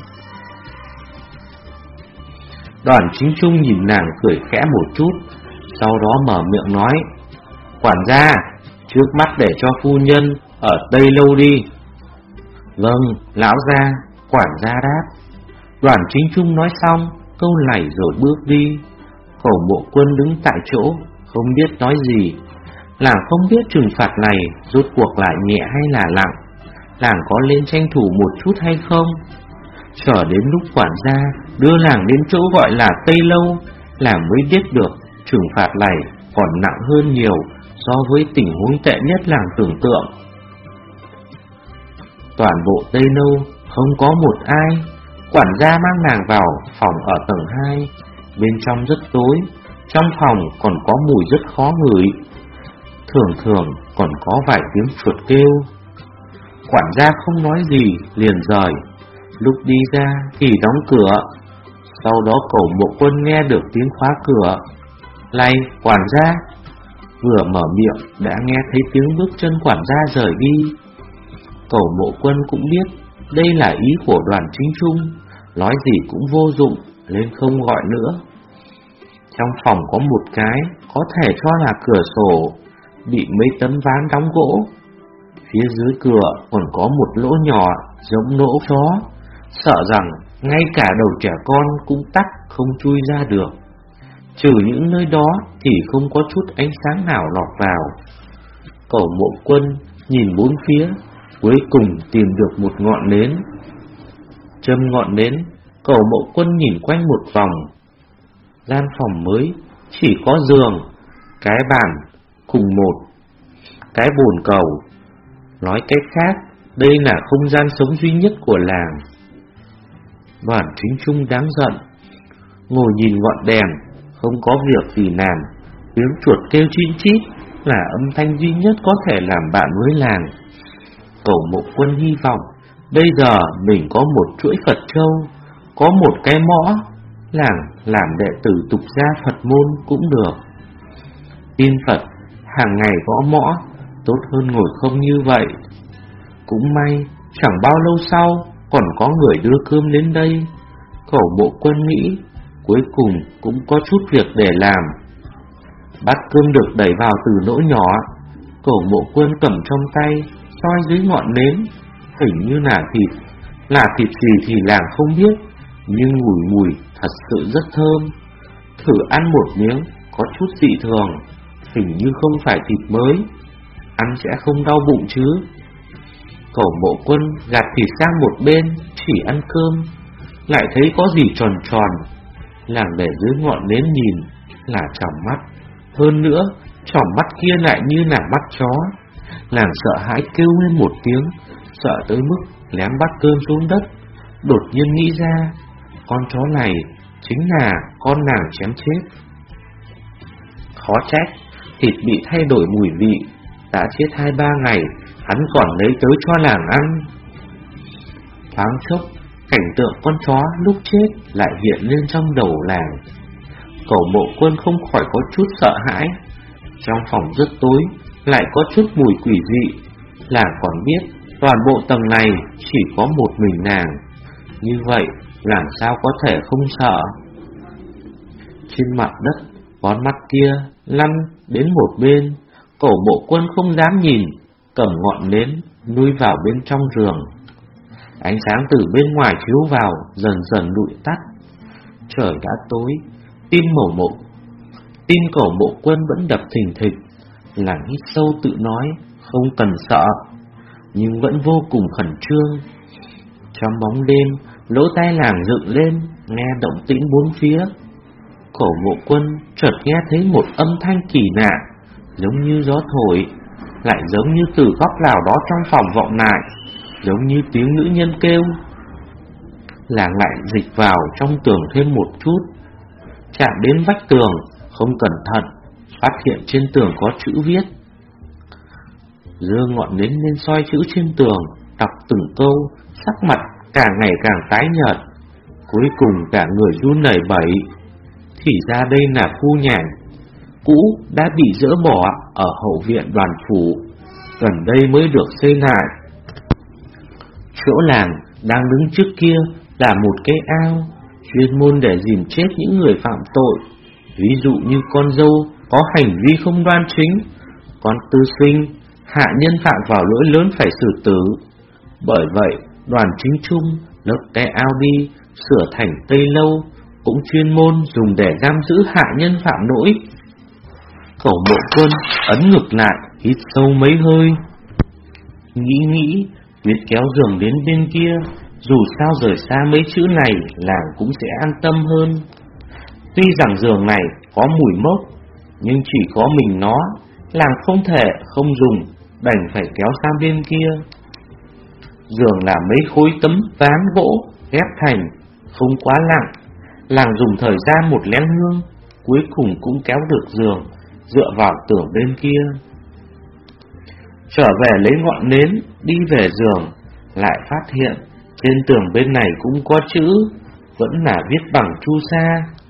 S3: Đoàn Chính Trung nhìn nàng cười khẽ một chút, sau đó mở miệng nói: quản gia, trước mắt để cho phu nhân ở đây lâu đi. Vâng, lão gia, quản gia đáp. Đoàn Chính Trung nói xong câu này rồi bước đi. Cẩu Mộ Quân đứng tại chỗ, không biết nói gì. Làng không biết trừng phạt này rốt cuộc lại nhẹ hay là nặng, làng có lên tranh thủ một chút hay không. Chờ đến lúc quản gia đưa làng đến chỗ gọi là Tây Lâu, làng mới biết được trừng phạt này còn nặng hơn nhiều so với tình huống tệ nhất làng tưởng tượng. Toàn bộ Tây Lâu không có một ai. Quản gia mang nàng vào phòng ở tầng hai. Bên trong rất tối, trong phòng còn có mùi rất khó ngửi, thường thường còn có vài tiếng chuột kêu. Quản gia không nói gì liền rời. Lúc đi ra thì đóng cửa. Sau đó Cẩu Mộ Quân nghe được tiếng khóa cửa. Này quản gia! Vừa mở miệng đã nghe thấy tiếng bước chân quản gia rời đi. Cẩu Mộ Quân cũng biết đây là ý của Đoàn Chính Trung, nói gì cũng vô dụng nên không gọi nữa. Trong phòng có một cái có thể cho là cửa sổ, bị mấy tấm ván đóng gỗ. Phía dưới cửa còn có một lỗ nhỏ giống lỗ chó, sợ rằng ngay cả đầu trẻ con cũng tắc không chui ra được. Trừ những nơi đó thì không có chút ánh sáng nào lọt vào. Cẩu Mộ Quân nhìn bốn phía, cuối cùng tìm được một ngọn nến. Châm ngọn nến, Cẩu Mộ Quân nhìn quanh một vòng. Gian phòng mới chỉ có giường, cái bàn cùng một cái bồn cầu. Nói cách khác, đây là không gian sống duy nhất của làng. Đoàn Chính Trung đáng giận, ngồi nhìn ngọn đèn, không có việc gì làm. Tiếng chuột kêu chít chít là âm thanh duy nhất có thể làm bạn với làng. Cẩu Mộ Quân hy vọng bây giờ mình có một chuỗi Phật châu, có một cái mõ, làng làm đệ tử tục gia Phật môn cũng được. Tin Phật, hàng ngày gõ mõ, tốt hơn ngồi không như vậy. Cũng may, chẳng bao lâu sau, còn có người đưa cơm đến đây. Cẩu Mộ Quân nghĩ, cuối cùng cũng có chút việc để làm. Bát cơm được đẩy vào từ lỗ nhỏ, Cẩu Mộ Quân cầm trong tay, soi dưới ngọn nến, hình như là thịt. Là thịt gì thì làng không biết, nhưng mùi mùi thật sự rất thơm. Thử ăn một miếng, có chút dị thường, hình như không phải thịt mới. Ăn sẽ không đau bụng chứ? Cẩu Mộ Quân gạt thịt sang một bên, chỉ ăn cơm, lại thấy có gì tròn tròn. Làng để dưới ngọn nến nhìn là tròng mắt, hơn nữa tròng mắt kia lại như là mắt chó. Làng sợ hãi kêu lên một tiếng, sợ tới mức ném bát cơm xuống đất. Đột nhiên nghĩ ra, con chó này chính là con nàng chém chết. Khó trách thịt bị thay đổi mùi vị, đã chết hai ba ngày, hắn còn lấy tới cho làng ăn. Thoáng chốc, cảnh tượng con chó lúc chết lại hiện lên trong đầu làng. Cẩu Mộ Quân không khỏi có chút sợ hãi. Trong phòng rất tối, lại có chút mùi quỷ dị. Làng còn biết toàn bộ tầng này chỉ có một mình nàng, như vậy làm sao có thể không sợ. Trên mặt đất, con mắt kia lăn đến một bên. Cẩu Mộ Quân không dám nhìn, cầm ngọn nến nuôi vào bên trong giường. Ánh sáng từ bên ngoài chiếu vào, dần dần lụi tắt. Trời đã tối, tim mổ mộ Tim Cẩu Mộ Quân vẫn đập thình thịch. Làng hít sâu tự nói, không cần sợ, nhưng vẫn vô cùng khẩn trương. Trong bóng đêm, lỗ tai làng dựng lên, nghe động tĩnh bốn phía. Cẩu Mộ Quân chợt nghe thấy một âm thanh kỳ lạ, giống như gió thổi, lại giống như từ góc nào đó trong phòng vọng lại, giống như tiếng nữ nhân kêu. Làng lại dịch vào trong tường thêm một chút, chạm đến vách tường, không cẩn thận phát hiện trên tường có chữ viết. Giơ ngọn nến lên soi chữ trên tường, đọc từng câu, sắc mặt càng ngày càng tái nhợt, cuối cùng cả người run lẩy bẩy. Thì ra đây là khu nhà cũ đã bị dỡ bỏ ở hậu viện Đoàn phủ, gần đây mới được xây lại. Chỗ làng đang đứng trước kia là một cái ao, chuyên môn để dìm chết những người phạm tội, ví dụ như con dâu có hành vi không đoan chính, con tư sinh, hạ nhân phạm vào lỗi lớn phải xử tử. Bởi vậy, Đoàn Chính Trung lấp cái ao đi, sửa thành Tây Lâu, cũng chuyên môn dùng để giam giữ hạ nhân phạm lỗi. Cẩu Mộ Quân ấn ngực lại, hít sâu mấy hơi, nghĩ nghĩ, quyết kéo giường đến bên kia. Dù sao rời xa mấy chữ này, làng cũng sẽ an tâm hơn. Tuy rằng giường này có mùi mốc, nhưng chỉ có mình nó, làng không thể không dùng, đành phải kéo sang bên kia. Giường là mấy khối tấm ván gỗ ghép thành, không quá nặng. Làng dùng thời gian một nén hương, cuối cùng cũng kéo được giường, dựa vào tường bên kia. Trở về lấy ngọn nến, đi về giường, lại phát hiện trên tường bên này cũng có chữ, vẫn là viết bằng chu sa.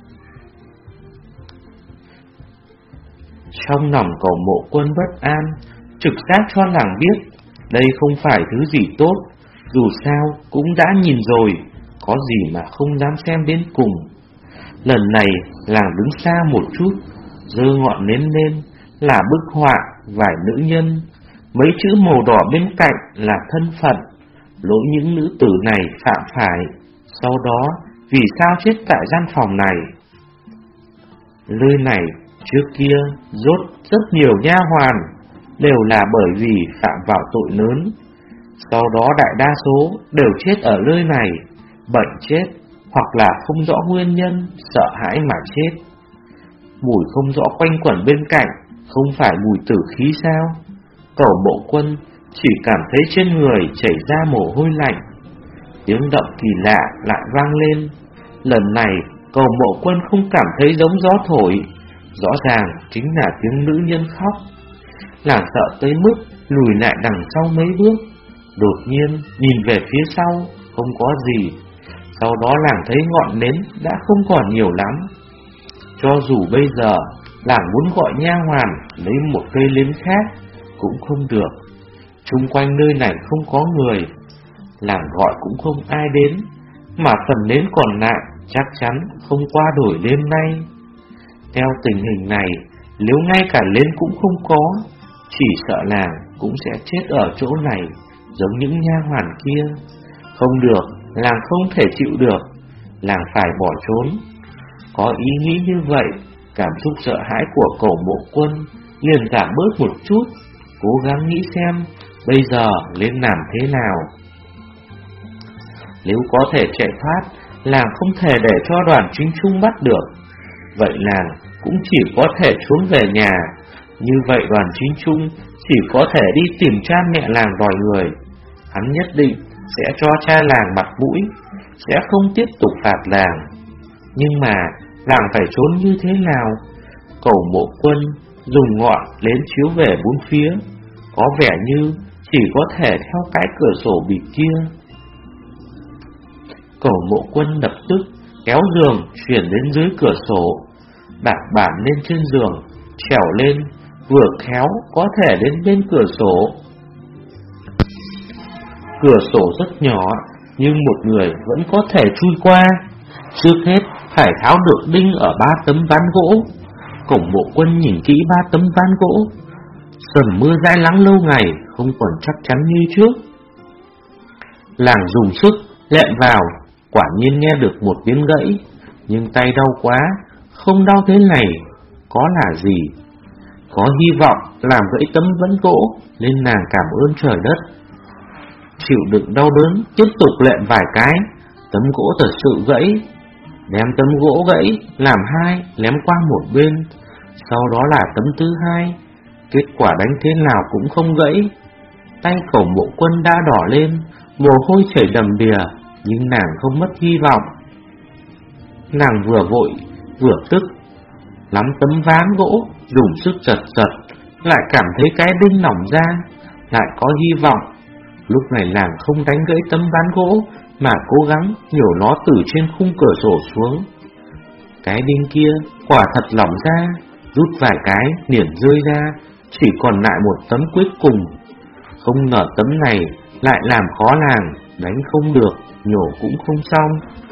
S3: Trong lòng Cẩu Mộ Quân bất an, trực giác cho làng biết đây không phải thứ gì tốt. Dù sao cũng đã nhìn rồi, có gì mà không dám xem đến cùng. Lần này làng đứng xa một chút, giơ ngọn nến lên, là bức họa vài nữ nhân. Mấy chữ màu đỏ bên cạnh là thân phận, lỗi những nữ tử này phạm phải. Sau đó, vì sao chết tại gian phòng này? Nơi này trước kia rốt rất nhiều nha hoàn, đều là bởi vì phạm vào tội lớn. Sau đó đại đa số đều chết ở nơi này, bệnh chết hoặc là không rõ nguyên nhân, sợ hãi mà chết. Mùi không rõ quanh quẩn bên cạnh, không phải mùi tử khí sao? Cẩu Mộ Quân chỉ cảm thấy trên người chảy ra mồ hôi lạnh. Tiếng động kỳ lạ lại vang lên. Lần này Cẩu Mộ Quân không cảm thấy giống gió thổi, rõ ràng chính là tiếng nữ nhân khóc. Nàng sợ tới mức lùi lại đằng sau mấy bước. Đột nhiên nhìn về phía sau, không có gì. Sau đó nàng thấy ngọn nến đã không còn nhiều lắm. Cho dù bây giờ nàng muốn gọi nha hoàn lấy một cây nến khác cũng không được. Xung quanh nơi này không có người, nàng gọi cũng không ai đến, mà phần nến còn lại chắc chắn không qua đổi đêm nay. Theo tình hình này, nếu ngay cả nến cũng không có, chỉ sợ nàng cũng sẽ chết ở chỗ này giống những nha hoàn kia. Không được, nàng không thể chịu được, nàng phải bỏ trốn. Có ý nghĩ như vậy, cảm xúc sợ hãi của Cẩu Mộ Quân liền giảm bớt một chút, cố gắng nghĩ xem bây giờ nên làm thế nào. Nếu có thể chạy thoát, nàng không thể để cho Đoàn Chính Trung bắt được. Vậy nàng cũng chỉ có thể trốn về nhà. Như vậy Đoàn Chính Trung chỉ có thể đi tìm cha mẹ nàng đòi người. Hắn nhất định sẽ cho cha làng mặt mũi, sẽ không tiếp tục phạt làng. Nhưng mà làng phải trốn như thế nào? Cẩu Mộ Quân dùng ngọn nến chiếu về bốn phía, có vẻ như chỉ có thể theo cái cửa sổ bịt kia. Cẩu Mộ Quân lập tức kéo giường chuyển đến dưới cửa sổ, đặt bàn lên trên giường, trèo lên, vừa khéo có thể đến bên cửa sổ. Cửa sổ rất nhỏ, nhưng một người vẫn có thể chui qua. Trước hết phải tháo được đinh ở ba tấm ván gỗ. Cẩu Mộ Quân nhìn kỹ ba tấm ván gỗ. Sầm mưa dãi nắng lâu ngày, không còn chắc chắn như trước. Làng dùng sức lẹn vào, quả nhiên nghe được một tiếng gãy, nhưng tay đau quá, không đau thế này, có là gì? Có hy vọng làm gãy tấm ván gỗ, nên nàng cảm ơn trời đất. Chịu đựng đau đớn, tiếp tục lẹn vài cái, tấm gỗ thật sự gãy. Đem tấm gỗ gãy làm hai, ném qua một bên, sau đó là tấm thứ hai. Kết quả đánh thế nào cũng không gãy. Tay Cẩu Mộ Quân đã đỏ lên, mồ hôi chảy đầm đìa, nhưng nàng không mất hy vọng. Nàng vừa vội vừa tức, nắm tấm ván gỗ, dùng sức giật giật, lại cảm thấy cái đinh nỏng ra, lại có hy vọng. Lúc này nàng không đánh gãy tấm ván gỗ, mà cố gắng nhổ nó từ trên khung cửa sổ xuống. Cái đinh kia quả thật lỏng ra, rút vài cái liền rơi ra, chỉ còn lại một tấm cuối cùng. Không ngờ tấm này lại làm khó nàng, đánh không được, nhổ cũng không xong.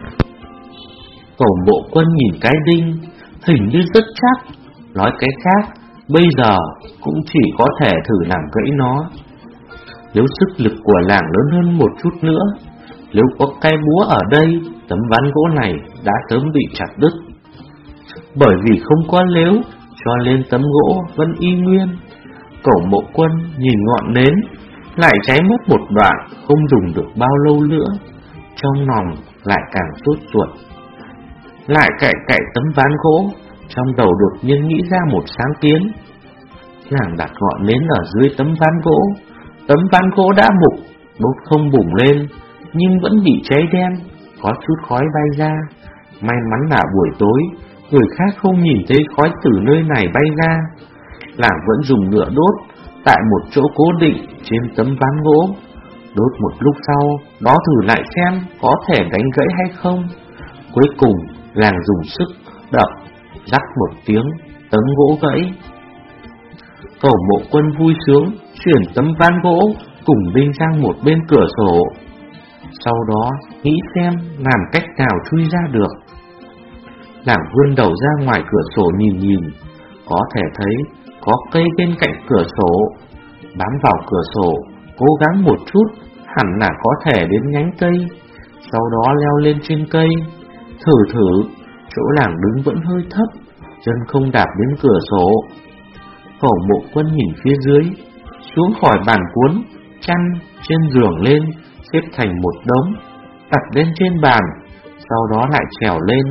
S3: Cẩu Mộ Quân nhìn cái đinh, hình như rất chắc. Nói cái khác, bây giờ cũng chỉ có thể thử làm gãy nó. Nếu sức lực của làng lớn hơn một chút nữa, nếu có cây búa ở đây, tấm ván gỗ này đã sớm bị chặt đứt. Bởi vì không có lếu, cho nên tấm gỗ vẫn y nguyên. Cẩu Mộ Quân nhìn ngọn nến, lại cháy mất một đoạn, không dùng được bao lâu nữa. Trong lòng lại càng sốt ruột. Lại cạy cạy tấm ván gỗ, trong đầu đột nhiên nghĩ ra một sáng kiến. Nàng đặt ngọn nến ở dưới tấm ván gỗ. Tấm ván gỗ đã mục, đốt không bùng lên, nhưng vẫn bị cháy đen, có chút khói bay ra. May mắn là buổi tối, người khác không nhìn thấy khói từ nơi này bay ra. Nàng vẫn dùng lửa đốt tại một chỗ cố định trên tấm ván gỗ. Đốt một lúc sau, đó thử lại xem có thể đánh gãy hay không. Cuối cùng, nàng dùng sức đập, rắc một tiếng, tấm gỗ gãy. Cẩu Mộ Quân vui sướng chuyển tấm ván gỗ cùng đinh sang một bên cửa sổ. Sau đó nghĩ xem làm cách nào chui ra được. Nàng vươn đầu ra ngoài cửa sổ nhìn nhìn, có thể thấy có cây bên cạnh cửa sổ. Bám vào cửa sổ, cố gắng một chút, hẳn là có thể đến nhánh cây. Sau đó leo lên trên cây, thử thử, chỗ nàng đứng vẫn hơi thấp, chân không đạp đến cửa sổ. Cẩu Mộ Quân nhìn phía dưới, xuống khỏi bàn cuốn, chăn trên giường lên, xếp thành một đống, đặt lên trên bàn. sau đó lại trèo lên.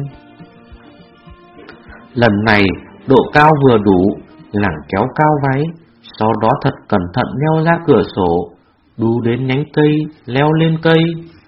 S3: Lần này độ cao vừa đủ, làng kéo cao váy, sau đó thật cẩn thận leo ra cửa sổ, đu đến nhánh cây, leo lên cây.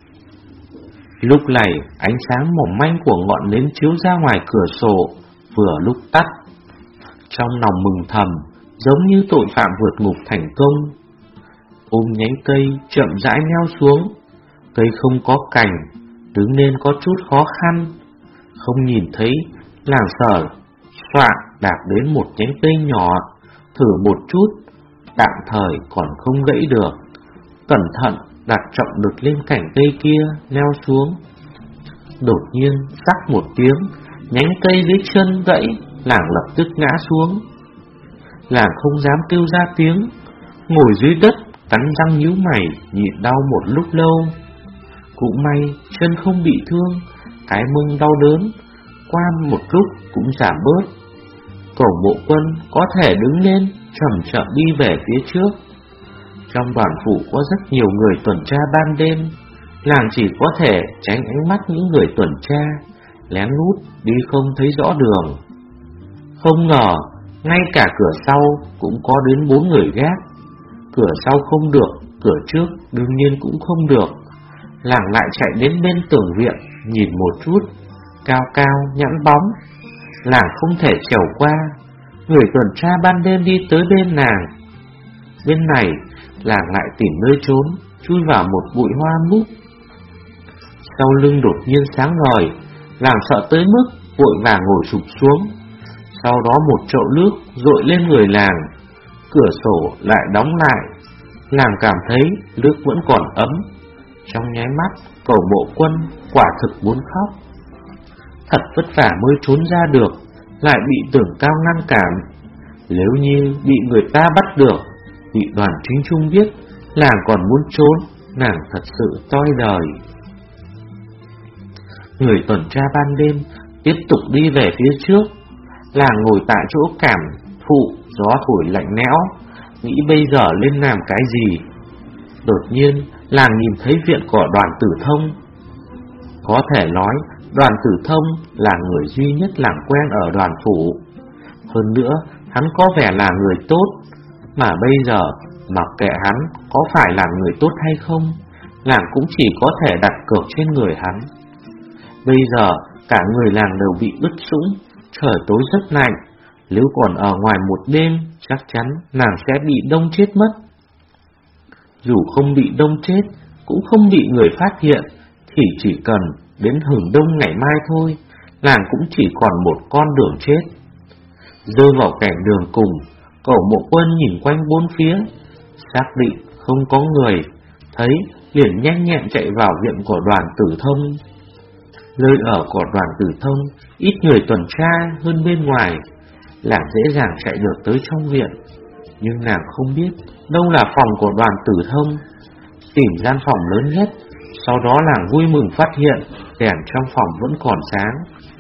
S3: Lúc này ánh sáng mỏng manh của ngọn nến chiếu ra ngoài cửa sổ, vừa lúc tắt. Trong lòng mừng thầm, giống như tội phạm vượt ngục thành công. Ôm nhánh cây chậm rãi leo xuống. Cây không có cành, đứng lên có chút khó khăn. Không nhìn thấy, làng sở soạn đạp đến một nhánh cây nhỏ, thử một chút, tạm thời còn không gãy được. Cẩn thận đặt trọng lực lên cành cây kia, leo xuống. Đột nhiên rắc một tiếng, nhánh cây dưới chân gãy, làng lập tức ngã xuống. Làng không dám kêu ra tiếng, ngồi dưới đất, cắn răng nhíu mày, nhịn đau một lúc lâu. Cũng may chân không bị thương, cái mông đau đớn qua một lúc cũng giảm bớt. Cổ Mộ Quân có thể đứng lên, chậm chậm đi về phía trước. Trong đoàn phủ có rất nhiều người tuần tra ban đêm, làng chỉ có thể tránh ánh mắt những người tuần tra, lén lút đi không thấy rõ đường. Không ngờ, ngay cả cửa sau cũng có đến bốn người gác. Cửa sau không được, cửa trước đương nhiên cũng không được. Làng lại chạy đến bên tường viện, nhìn một chút, cao cao nhẵn bóng. Làng không thể trèo qua, người tuần tra ban đêm đi tới bên nàng. Bên này, làng lại tìm nơi trốn, chui vào một bụi hoa mút. Sau lưng đột nhiên sáng ngời, làng sợ tới mức vội vàng ngồi sụp xuống. Sau đó một chậu nước dội lên người làng, cửa sổ lại đóng lại. Làng cảm thấy nước vẫn còn ấm. Trong nháy mắt, Cổ Mộ Quân quả thực muốn khóc. Thật vất vả mới trốn ra được, lại bị Tưởng Cao ngăn cản. Nếu như bị người ta bắt được, bị Đoàn Chính Trung biết, làng còn muốn trốn, nàng thật sự toi đời. Người tuần tra ban đêm tiếp tục đi về phía trước. Làng ngồi tại chỗ cảm thụ gió thổi lạnh lẽo, nghĩ bây giờ lên làm cái gì. Đột nhiên làng nhìn thấy viện của Đoàn Tử Thông. Có thể nói Đoàn Tử Thông là người duy nhất làng quen ở đoàn phủ. Hơn nữa hắn có vẻ là người tốt, mà bây giờ mặc kệ hắn có phải là người tốt hay không, làng cũng chỉ có thể đặt cược trên người hắn. Bây giờ cả người làng đều bị ướt sũng, trời tối rất lạnh, nếu còn ở ngoài một đêm chắc chắn nàng sẽ bị đông chết mất. Dù không bị đông chết, cũng không bị người phát hiện, thì chỉ cần đến hừng đông ngày mai thôi, làng cũng chỉ còn một con đường chết. Rơi vào cảnh đường cùng, Cổ Mộ Quân nhìn quanh bốn phía, xác định không có người, thấy liền nhanh nhẹn chạy vào viện của Đoàn Tử Thông. Nơi ở của Đoàn Tử Thông ít người tuần tra hơn bên ngoài, làng dễ dàng chạy được tới trong viện. Nhưng nàng không biết đâu là phòng của Đoàn Tử Thông. Tìm gian phòng lớn nhất, sau đó làng vui mừng phát hiện đèn trong phòng vẫn còn sáng.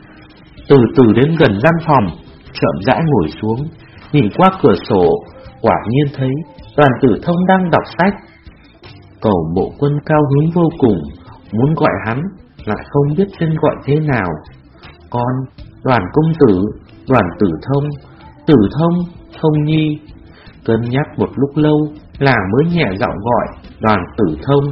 S3: Từ từ đến gần gian phòng, chậm rãi ngồi xuống, nhìn qua cửa sổ, quả nhiên thấy Đoàn Tử Thông đang đọc sách. Cổ Mộ Quân cao hứng vô cùng, muốn gọi hắn, lại không biết tên gọi thế nào. Con, Đoàn công tử, Đoàn Tử Thông, Tử Thông, Thông Nhi. Cân nhắc một lúc lâu, làng mới nhẹ giọng gọi Đoàn Tử Thông.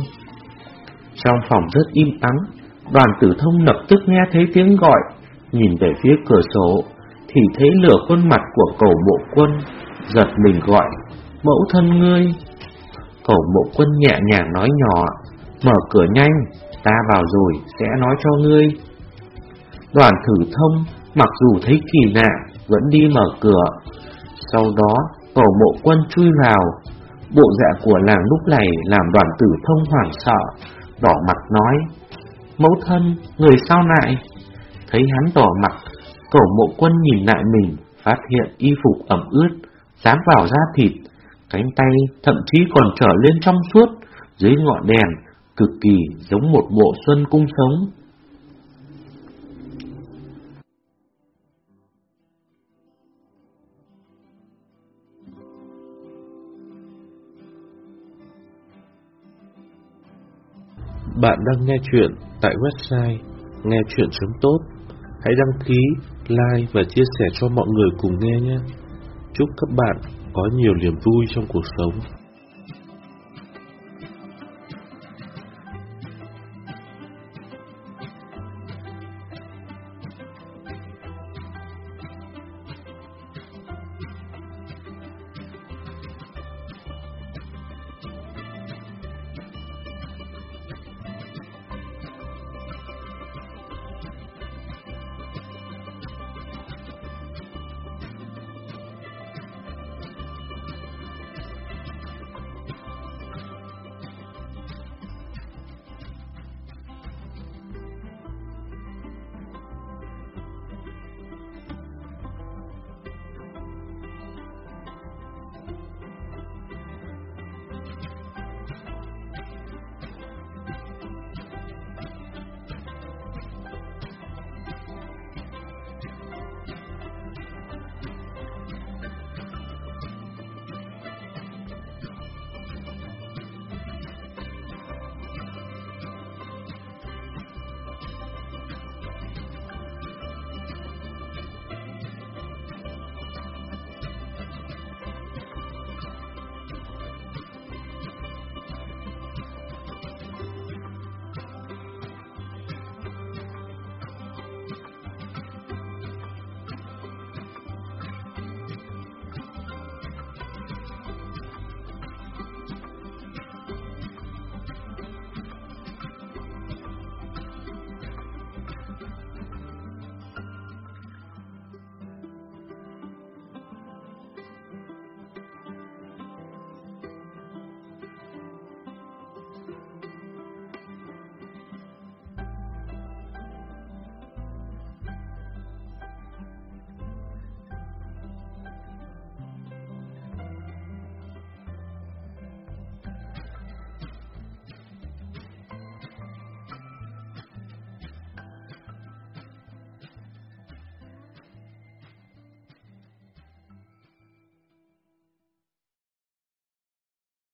S3: Trong phòng rất im ắng, Đoàn Tử Thông lập tức nghe thấy tiếng gọi, nhìn về phía cửa sổ, thì thấy lửa khuôn mặt của Cổ Mộ Quân, giật mình gọi, mẫu thân ngươi. Cổ Mộ Quân nhẹ nhàng nói nhỏ, mở cửa nhanh, ta vào rồi sẽ nói cho ngươi. Đoàn Tử Thông mặc dù thấy kỳ lạ, vẫn đi mở cửa. Sau đó Cổ Mộ Quân chui vào. Bộ dạng của làng lúc này làm Đoàn Tử Thông hoảng sợ, đỏ mặt nói, mẫu thân, người sao lại? Thấy hắn đỏ mặt, Cổ Mộ Quân nhìn lại mình, phát hiện y phục ẩm ướt, dán vào da thịt, cánh tay thậm chí còn trở lên trong suốt, dưới ngọn đèn, cực kỳ giống một bộ xuân cung sống.
S2: Bạn đang nghe chuyện tại website nghe chuyện chấm tốt. Hãy đăng ký, like và chia sẻ cho mọi người cùng nghe nhé. Chúc các bạn có nhiều niềm vui trong cuộc sống.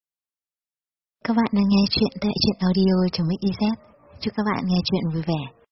S1: Các bạn đang nghe chuyện tại truyện audio chấm xyz. Chúc các bạn nghe chuyện vui vẻ.